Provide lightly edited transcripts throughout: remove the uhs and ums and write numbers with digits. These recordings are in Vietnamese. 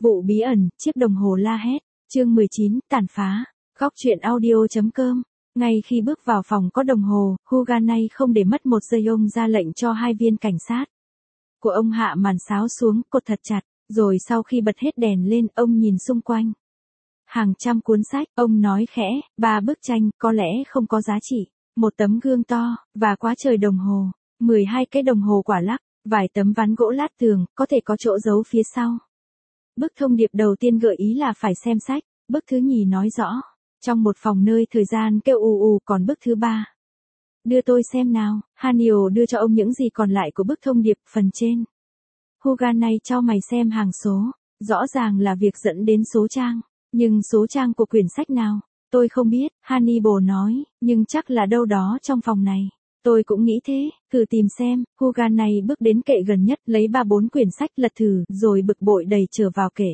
Vụ bí ẩn, chiếc đồng hồ la hét, chương 19, tàn phá, góc truyện audio.com. Ngay khi bước vào phòng có đồng hồ, Huganay không để mất một giây, ông ra lệnh cho 2 viên cảnh sát của ông hạ màn sáo xuống, cột thật chặt, rồi sau khi bật hết đèn lên, ông nhìn xung quanh. Hàng trăm cuốn sách, ông nói khẽ, 3 bức tranh, có lẽ không có giá trị, một tấm gương to, và quá trời đồng hồ, 12 cái đồng hồ quả lắc, vài tấm ván gỗ lát tường, có thể có chỗ giấu phía sau. Bức thông điệp đầu tiên gợi ý là phải xem sách, bức thứ nhì nói rõ, trong một phòng nơi thời gian kêu ù ù, còn bức thứ 3. Đưa tôi xem nào, Haniel đưa cho ông những gì còn lại của bức thông điệp, phần trên. Huganay cho mày xem hàng số, rõ ràng là việc dẫn đến số trang, nhưng số trang của quyển sách nào, tôi không biết, Hannibal nói, nhưng chắc là đâu đó trong phòng này. Tôi cũng nghĩ thế, thử tìm xem. Huganay bước đến kệ gần nhất, lấy 3-4 quyển sách lật thử, rồi bực bội đẩy trở vào kệ.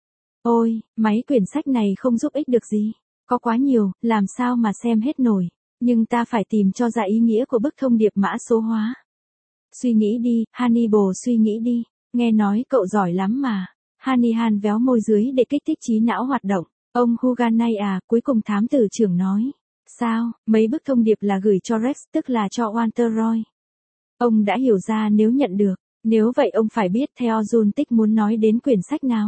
Ôi, mấy quyển sách này không giúp ích được gì. Có quá nhiều, làm sao mà xem hết nổi. Nhưng ta phải tìm cho ra ý nghĩa của bức thông điệp mã số hóa. Suy nghĩ đi, Hannibal, suy nghĩ đi. Nghe nói cậu giỏi lắm mà. Hanihan véo môi dưới để kích thích trí não hoạt động. Ông Huganay à, cuối cùng thám tử trưởng nói. Sao, mấy bức thông điệp là gửi cho Rex, tức là cho Walter Roy. Ông đã hiểu ra nếu nhận được. Nếu vậy ông phải biết theo Juntic muốn nói đến quyển sách nào.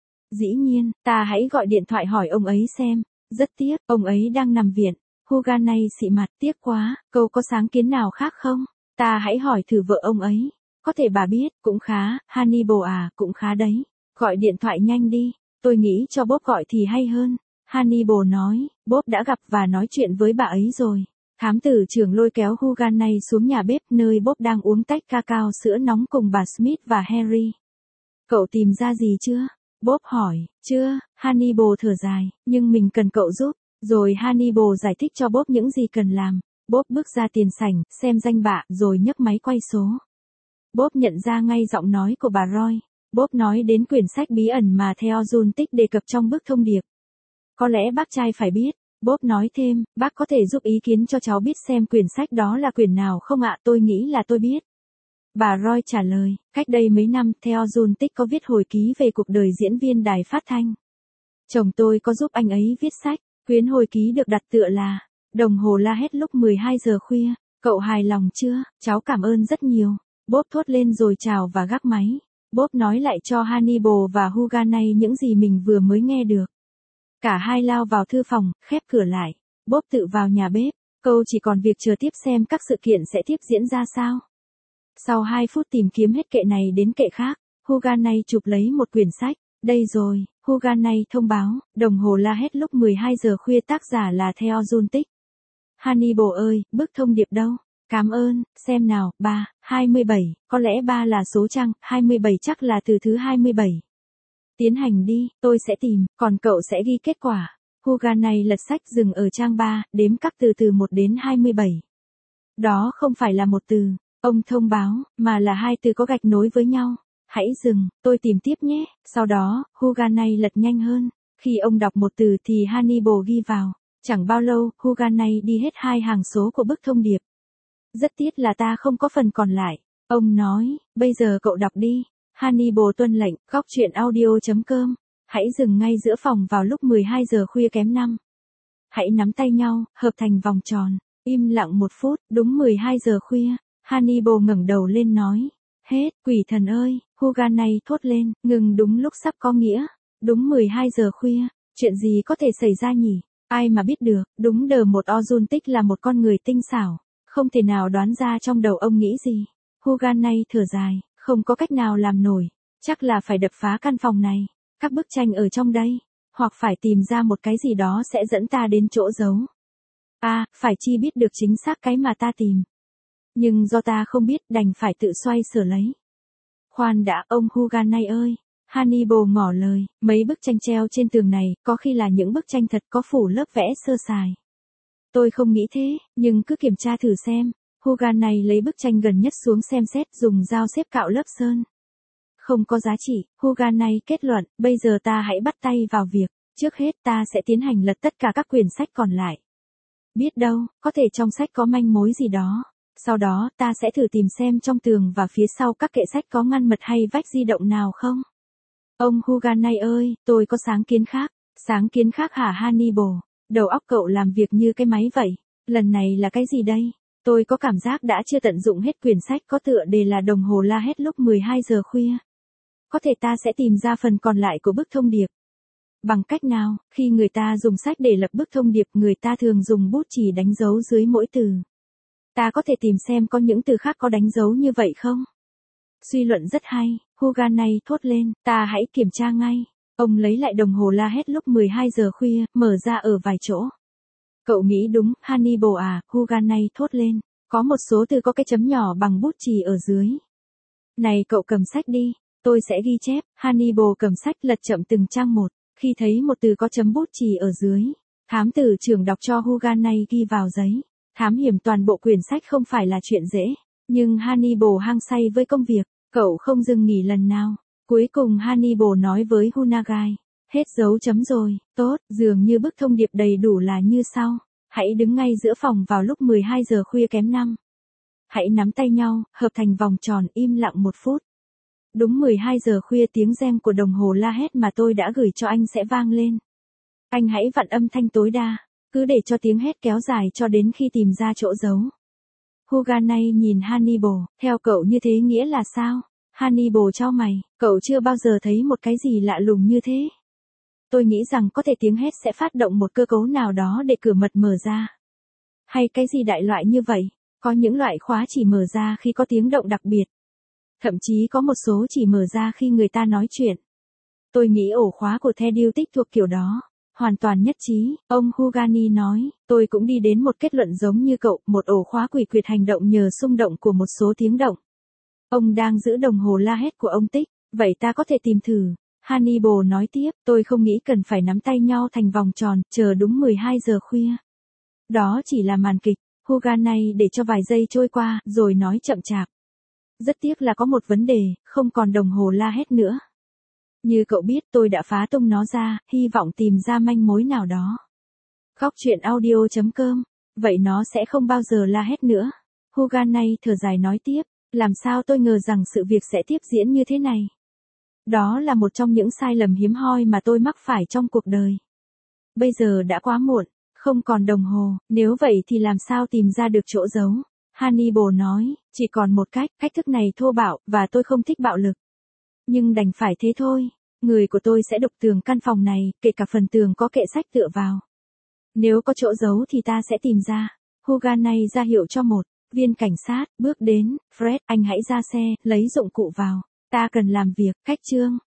Dĩ nhiên, ta hãy gọi điện thoại hỏi ông ấy xem. Rất tiếc, ông ấy đang nằm viện. Huganay xị mặt, tiếc quá, cậu có sáng kiến nào khác không? Ta hãy hỏi thử vợ ông ấy. Có thể bà biết, cũng khá, Hannibal à, cũng khá đấy. Gọi điện thoại nhanh đi, tôi nghĩ cho Bob gọi thì hay hơn. Hannibal nói, Bob đã gặp và nói chuyện với bà ấy rồi. Thám tử trưởng lôi kéo Huganay xuống nhà bếp nơi Bob đang uống tách cacao sữa nóng cùng bà Smith và Harry. Cậu tìm ra gì chưa? Bob hỏi, chưa, Hannibal thở dài, nhưng mình cần cậu giúp. Rồi Hannibal giải thích cho Bob những gì cần làm. Bob bước ra tiền sảnh, xem danh bạ, rồi nhấc máy quay số. Bob nhận ra ngay giọng nói của bà Roy. Bob nói đến quyển sách bí ẩn mà theo Juntic đề cập trong bức thông điệp. Có lẽ bác trai phải biết. Bob nói thêm, bác có thể giúp ý kiến cho cháu biết xem quyển sách đó là quyển nào không ạ? Tôi nghĩ là tôi biết. Bà Roy trả lời, cách đây mấy năm, theo Juntic có viết hồi ký về cuộc đời diễn viên đài phát thanh. Chồng tôi có giúp anh ấy viết sách, quyển hồi ký được đặt tựa là Đồng hồ la hét lúc 12 giờ khuya. Cậu hài lòng chưa? Cháu cảm ơn rất nhiều. Bob thốt lên rồi chào và gác máy. Bob nói lại cho Hannibal và Huganay những gì mình vừa mới nghe được. Cả hai lao vào thư phòng, khép cửa lại. Bob tự vào nhà bếp. Câu chỉ còn việc chờ tiếp xem các sự kiện sẽ tiếp diễn ra sao. Sau 2 phút tìm kiếm hết kệ này đến kệ khác, Huganay chụp lấy một quyển sách. Đây rồi, Huganay thông báo, đồng hồ la hét lúc 12 giờ khuya, tác giả là Theo Juntic. Hannibal ơi, bức thông điệp đâu? Cảm ơn, xem nào, 3, 27, có lẽ 3 là số trang, 27 chắc là từ thứ 27. Tiến hành đi, tôi sẽ tìm, còn cậu sẽ ghi kết quả. Huganay lật sách, dừng ở trang 3, đếm các từ từ 1 đến 27. Đó không phải là một từ, ông thông báo, mà là 2 từ có gạch nối với nhau. Hãy dừng, tôi tìm tiếp nhé. Sau đó, Huganay lật nhanh hơn. Khi ông đọc một từ thì Hannibal ghi vào. Chẳng bao lâu, Huganay đi hết 2 hàng số của bức thông điệp. Rất tiếc là ta không có phần còn lại. Ông nói, bây giờ cậu đọc đi. Hannibal tuân lệnh, góc truyện audio.com. Hãy dừng ngay giữa phòng vào lúc 12 giờ khuya kém 5. Hãy nắm tay nhau, hợp thành vòng tròn. Im lặng 1 phút, đúng 12 giờ khuya. Hannibal ngẩng đầu lên nói. Hết, quỷ thần ơi, Huganay thốt lên, ngừng đúng lúc sắp có nghĩa. Đúng 12 giờ khuya, chuyện gì có thể xảy ra nhỉ? Ai mà biết được, đúng đờ một Juntic là một con người tinh xảo. Không thể nào đoán ra trong đầu ông nghĩ gì. Huganay thở dài, không có cách nào làm nổi. Chắc là phải đập phá căn phòng này. Các bức tranh ở trong đây. Hoặc phải tìm ra một cái gì đó sẽ dẫn ta đến chỗ giấu. Phải chi biết được chính xác cái mà ta tìm. Nhưng do ta không biết, đành phải tự xoay sở lấy. Khoan đã, ông Huganay ơi. Hannibal ngỏ lời, mấy bức tranh treo trên tường này, có khi là những bức tranh thật, có phủ lớp vẽ sơ sài. Tôi không nghĩ thế, nhưng cứ kiểm tra thử xem. Huganay lấy bức tranh gần nhất xuống xem xét, dùng dao xếp cạo lớp sơn. Không có giá trị, Huganay kết luận, bây giờ ta hãy bắt tay vào việc. Trước hết ta sẽ tiến hành lật tất cả các quyển sách còn lại. Biết đâu, có thể trong sách có manh mối gì đó. Sau đó, ta sẽ thử tìm xem trong tường và phía sau các kệ sách có ngăn mật hay vách di động nào không. Ông Huganai ơi, tôi có sáng kiến khác. Sáng kiến khác hả Hannibal? Đầu óc cậu làm việc như cái máy vậy. Lần này là cái gì đây? Tôi có cảm giác đã chưa tận dụng hết quyển sách có tựa đề là đồng hồ la hét lúc 12 giờ khuya. Có thể ta sẽ tìm ra phần còn lại của bức thông điệp. Bằng cách nào? Khi người ta dùng sách để lập bức thông điệp, người ta thường dùng bút chì đánh dấu dưới mỗi từ. Ta có thể tìm xem có những từ khác có đánh dấu như vậy không? Suy luận rất hay, Huganai thốt lên, ta hãy kiểm tra ngay. Ông lấy lại đồng hồ la hét lúc 12 giờ khuya, mở ra ở vài chỗ. Cậu nghĩ đúng, Hannibal à, Huganai thốt lên. Có một số từ có cái chấm nhỏ bằng bút chì ở dưới. Này cậu cầm sách đi, tôi sẽ ghi chép. Hannibal cầm sách lật chậm từng trang một. Khi thấy một từ có chấm bút chì ở dưới, thám tử trưởng đọc cho Huganai ghi vào giấy. Thám hiểm toàn bộ quyển sách không phải là chuyện dễ. Nhưng Hannibal hăng say với công việc, cậu không dừng nghỉ lần nào. Cuối cùng Hannibal nói với Hunagai, hết dấu chấm rồi, tốt, dường như bức thông điệp đầy đủ là như sau. Hãy đứng ngay giữa phòng vào lúc 12 giờ khuya kém 5. Hãy nắm tay nhau, hợp thành vòng tròn, im lặng 1 phút. Đúng 12 giờ khuya tiếng reng của đồng hồ la hét mà tôi đã gửi cho anh sẽ vang lên. Anh hãy vặn âm thanh tối đa, cứ để cho tiếng hét kéo dài cho đến khi tìm ra chỗ giấu. Huganai nhìn Hannibal, theo cậu như thế nghĩa là sao? Hannibal chau mày, cậu chưa bao giờ thấy một cái gì lạ lùng như thế. Tôi nghĩ rằng có thể tiếng hét sẽ phát động một cơ cấu nào đó để cửa mật mở ra. Hay cái gì đại loại như vậy, có những loại khóa chỉ mở ra khi có tiếng động đặc biệt. Thậm chí có một số chỉ mở ra khi người ta nói chuyện. Tôi nghĩ ổ khóa của The Dutic thuộc kiểu đó. Hoàn toàn nhất trí, ông Hugani nói, tôi cũng đi đến một kết luận giống như cậu, một ổ khóa quỷ quyệt hành động nhờ xung động của một số tiếng động. Ông đang giữ đồng hồ la hét của ông Tích, vậy ta có thể tìm thử. Hannibal nói tiếp, tôi không nghĩ cần phải nắm tay nhau thành vòng tròn, chờ đúng 12 giờ khuya. Đó chỉ là màn kịch, Huganai để cho vài giây trôi qua, rồi nói chậm chạp. Rất tiếc là có một vấn đề, không còn đồng hồ la hét nữa. Như cậu biết tôi đã phá tung nó ra, hy vọng tìm ra manh mối nào đó. Góc truyện audio.com, vậy nó sẽ không bao giờ la hét nữa. Huganai thở dài nói tiếp, làm sao tôi ngờ rằng sự việc sẽ tiếp diễn như thế này. Đó là một trong những sai lầm hiếm hoi mà tôi mắc phải trong cuộc đời. Bây giờ đã quá muộn, không còn đồng hồ, nếu vậy thì làm sao tìm ra được chỗ giấu. Hannibal nói, chỉ còn một cách thức này thô bạo, và tôi không thích bạo lực. Nhưng đành phải thế thôi, người của tôi sẽ đục tường căn phòng này, kể cả phần tường có kệ sách tựa vào. Nếu có chỗ giấu thì ta sẽ tìm ra. Huganai ra hiệu cho một viên cảnh sát, bước đến, Fred, anh hãy ra xe, lấy dụng cụ vào. Ta cần làm việc, cách chương.